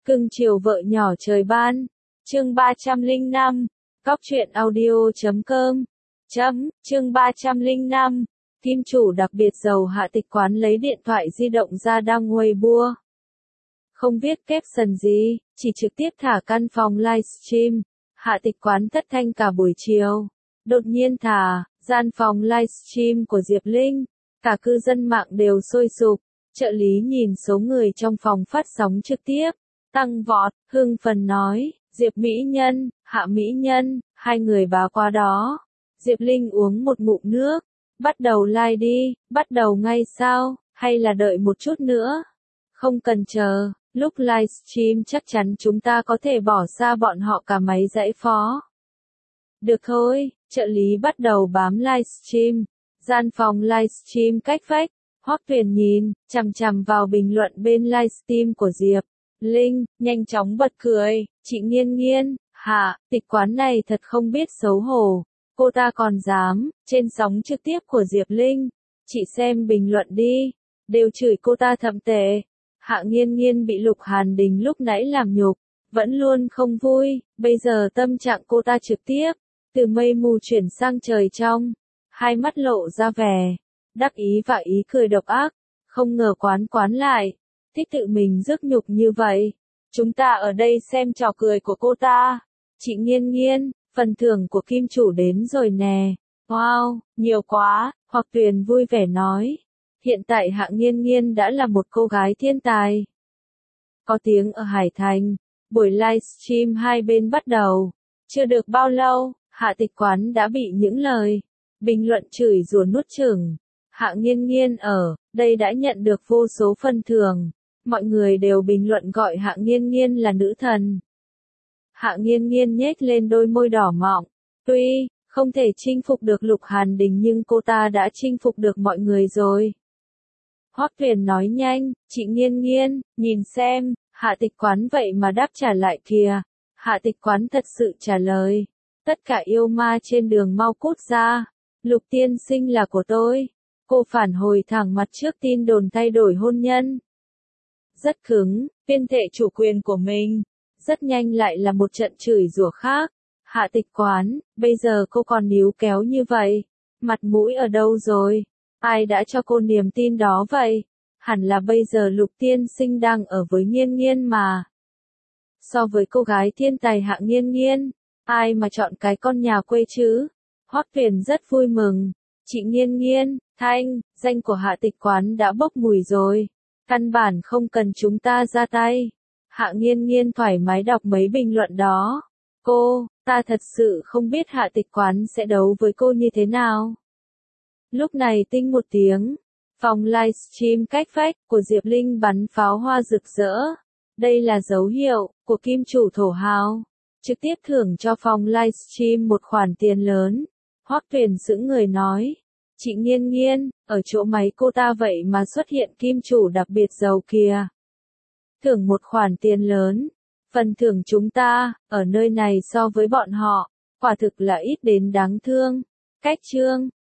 Cưng chiều vợ nhỏ trời ban. Chương 305. Góc truyện audio.com. Chương 305. Kim chủ đặc biệt giàu Hạ Tịch Quán lấy điện thoại di động ra đăng Weibo. Không viết caption gì, chỉ trực tiếp thả căn phòng livestream. Hạ Tịch Quán thất thanh cả buổi chiều. Đột nhiên thả, gian phòng livestream của Diệp Linh. Cả cư dân mạng đều sôi sục. Trợ lý nhìn số người trong phòng phát sóng trực tiếp. Tăng vọt, hưng phấn nói, Diệp Mỹ Nhân, Hạ Mỹ Nhân, hai người bá qua đó. Diệp Linh uống một ngụm nước. Bắt đầu live đi, bắt đầu ngay sao, hay là đợi một chút nữa? Không cần chờ, lúc livestream chắc chắn chúng ta có thể bỏ xa bọn họ cả máy dãy phó. Được thôi, trợ lý bắt đầu bám livestream. Gian phòng livestream cách vách, Hoắc Tuyền nhìn, chằm chằm vào bình luận bên livestream của Diệp Linh, nhanh chóng bật cười, chị Nghiên Nghiên, Hạ Tịch Quán này thật không biết xấu hổ. Cô ta còn dám, trên sóng trực tiếp của Diệp Linh, chị xem bình luận đi, đều chửi cô ta thậm tệ. Hạ Nghiên Nghiên bị Lục Hàn Đình lúc nãy làm nhục, vẫn luôn không vui, bây giờ tâm trạng cô ta trực tiếp, từ mây mù chuyển sang trời trong, hai mắt lộ ra vẻ đắc ý và ý cười độc ác, không ngờ quán lại, thích tự mình rước nhục như vậy. Chúng ta ở đây xem trò cười của cô ta. Chị Nghiên Nghiên, phần thưởng của Kim chủ đến rồi nè. Wow, nhiều quá, Hoắc Tuyền vui vẻ nói. Hiện tại Hạ Nghiên Nghiên đã là một cô gái thiên tài. Có tiếng ở Hải Thành, buổi livestream hai bên bắt đầu. Chưa được bao lâu, Hạ Tịch Quán đã bị những lời bình luận chửi rủa nuốt chửng. Hạ Nghiên Nghiên ở đây đã nhận được vô số phần thưởng. Mọi người đều bình luận gọi Hạ Nghiên Nghiên là nữ thần. Hạ Nghiên Nghiên nhếch lên đôi môi đỏ mọng. Tuy không thể chinh phục được Lục Hàn Đình nhưng cô ta đã chinh phục được mọi người rồi. Hoắc Tuyền nói nhanh, chị Nghiên Nghiên, nhìn xem, Hạ Tịch Quán vậy mà đáp trả lại kìa. Hạ Tịch Quán thật sự trả lời. Tất cả yêu ma trên đường mau cút ra. Lục tiên sinh là của tôi. Cô phản hồi thẳng mặt trước tin đồn thay đổi hôn nhân. Rất cứng, tuyên thệ chủ quyền của mình. Rất nhanh lại là một trận chửi rủa khác. Hạ Tịch Quán, bây giờ cô còn níu kéo như vậy. Mặt mũi ở đâu rồi? Ai đã cho cô niềm tin đó vậy? Hẳn là bây giờ Lục tiên sinh đang ở với Nghiên Nghiên mà. So với cô gái thiên tài Hạ Nghiên Nghiên, ai mà chọn cái con nhà quê chứ? Hoắc Tuyền rất vui mừng. Chị Nghiên Nghiên, danh của Hạ Tịch Quán đã bốc mùi rồi. Căn bản không cần chúng ta ra tay. Hạ Nghiên Nghiên thoải mái đọc mấy bình luận đó. Ta thật sự không biết Hạ Tịch Quán sẽ đấu với cô như thế nào. Lúc này tinh một tiếng, phòng livestream cách vách của Diệp Linh bắn pháo hoa rực rỡ. Đây là dấu hiệu của Kim chủ thổ hào. Trực tiếp thưởng cho phòng livestream một khoản tiền lớn. Hoắc Tuyền sững người nói. Chị Nghiên Nghiên, ở chỗ máy cô ta vậy mà xuất hiện Kim chủ đặc biệt giàu kìa. Thưởng một khoản tiền lớn. Phần thưởng chúng ta, ở nơi này so với bọn họ, quả thực là ít đến đáng thương. Cách chương,